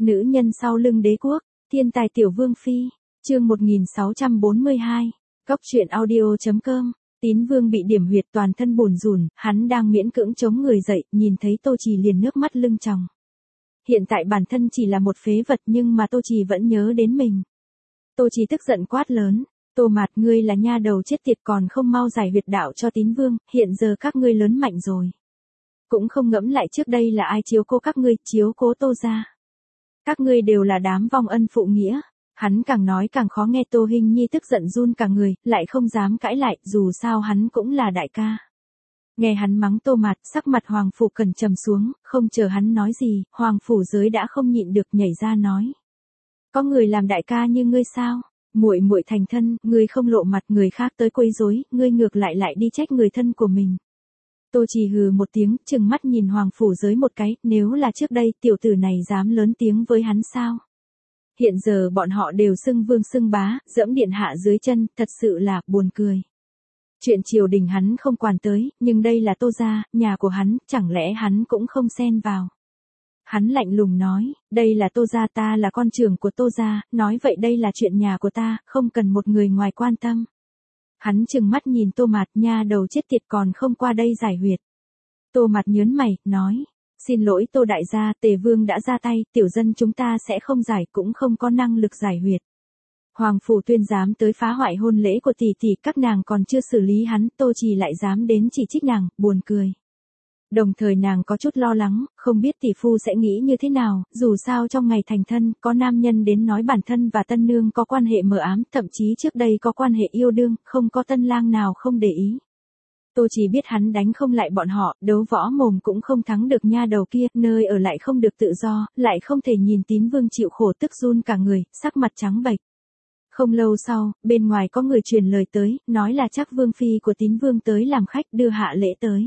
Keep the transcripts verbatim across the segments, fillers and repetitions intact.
Nữ nhân sau lưng đế quốc, thiên tài tiểu vương phi, chương một nghìn sáu trăm bốn mươi hai, Cóc truyện audio chấm com. Tín Vương bị điểm huyệt toàn thân bùn rùn, hắn đang miễn cưỡng chống người dậy, nhìn thấy Tô Trì liền nước mắt lưng tròng. Hiện tại bản thân chỉ là một phế vật nhưng mà Tô Trì vẫn nhớ đến mình. Tô Trì tức giận quát lớn, Tô Mạt, ngươi là nha đầu chết tiệt còn không mau giải huyệt đạo cho Tín Vương, hiện giờ các ngươi lớn mạnh rồi. Cũng không ngẫm lại trước đây là ai chiếu cố các ngươi, chiếu cố Tô gia. Các ngươi đều là đám vong ân phụ nghĩa. Hắn càng nói càng khó nghe, Tô Hinh Nhi tức giận run cả người, lại không dám cãi lại, dù sao hắn cũng là đại ca. Nghe hắn mắng Tô Mạt, sắc mặt Hoàng Phủ Cần trầm xuống, không chờ hắn nói gì, Hoàng Phủ Giới đã không nhịn được nhảy ra nói. Có người làm đại ca như ngươi sao? Muội muội thành thân, ngươi không lộ mặt, người khác tới quấy rối, ngươi ngược lại lại đi trách người thân của mình. Tô Trì hừ một tiếng, trừng mắt nhìn Hoàng Phủ Giới một cái, nếu là trước đây tiểu tử này dám lớn tiếng với hắn sao? Hiện giờ bọn họ đều xưng vương xưng bá, dẫm điện hạ dưới chân, thật sự là buồn cười. Chuyện triều đình hắn không quản tới, nhưng đây là Tô gia, nhà của hắn, chẳng lẽ hắn cũng không xen vào. Hắn lạnh lùng nói, đây là Tô gia, ta là con trưởng của Tô gia, nói vậy đây là chuyện nhà của ta, không cần một người ngoài quan tâm. Hắn trừng mắt nhìn Tô Mạt, nha đầu chết tiệt còn không qua đây giải huyệt. Tô Mạt nhớn mày, nói. Xin lỗi Tô đại gia, Tề Vương đã ra tay, tiểu dân chúng ta sẽ không giải, cũng không có năng lực giải huyệt. Hoàng Phủ Tuyên dám tới phá hoại hôn lễ của tỷ tỷ, các nàng còn chưa xử lý hắn, Tô Trì lại dám đến chỉ trích nàng, buồn cười. Đồng thời nàng có chút lo lắng, không biết tỷ phu sẽ nghĩ như thế nào, dù sao trong ngày thành thân, có nam nhân đến nói bản thân và tân nương có quan hệ mờ ám, thậm chí trước đây có quan hệ yêu đương, không có tân lang nào không để ý. Tô Trì biết hắn đánh không lại bọn họ, đấu võ mồm cũng không thắng được nha đầu kia, nơi ở lại không được tự do, lại không thể nhìn Tín Vương chịu khổ tức run cả người, sắc mặt trắng bệch. Không lâu sau, bên ngoài có người truyền lời tới, nói là chắc Vương Phi của Tín Vương tới làm khách đưa hạ lễ tới.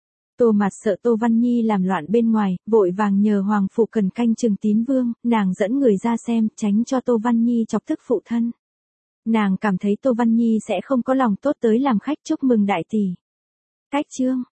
Tô Mạt sợ Tô Văn Nhi làm loạn bên ngoài, vội vàng nhờ Hoàng Phủ Cần canh chừng Tín Vương, nàng dẫn người ra xem, tránh cho Tô Văn Nhi chọc tức phụ thân. Nàng cảm thấy Tô Văn Nhi sẽ không có lòng tốt tới làm khách chúc mừng đại tỷ. Cách chương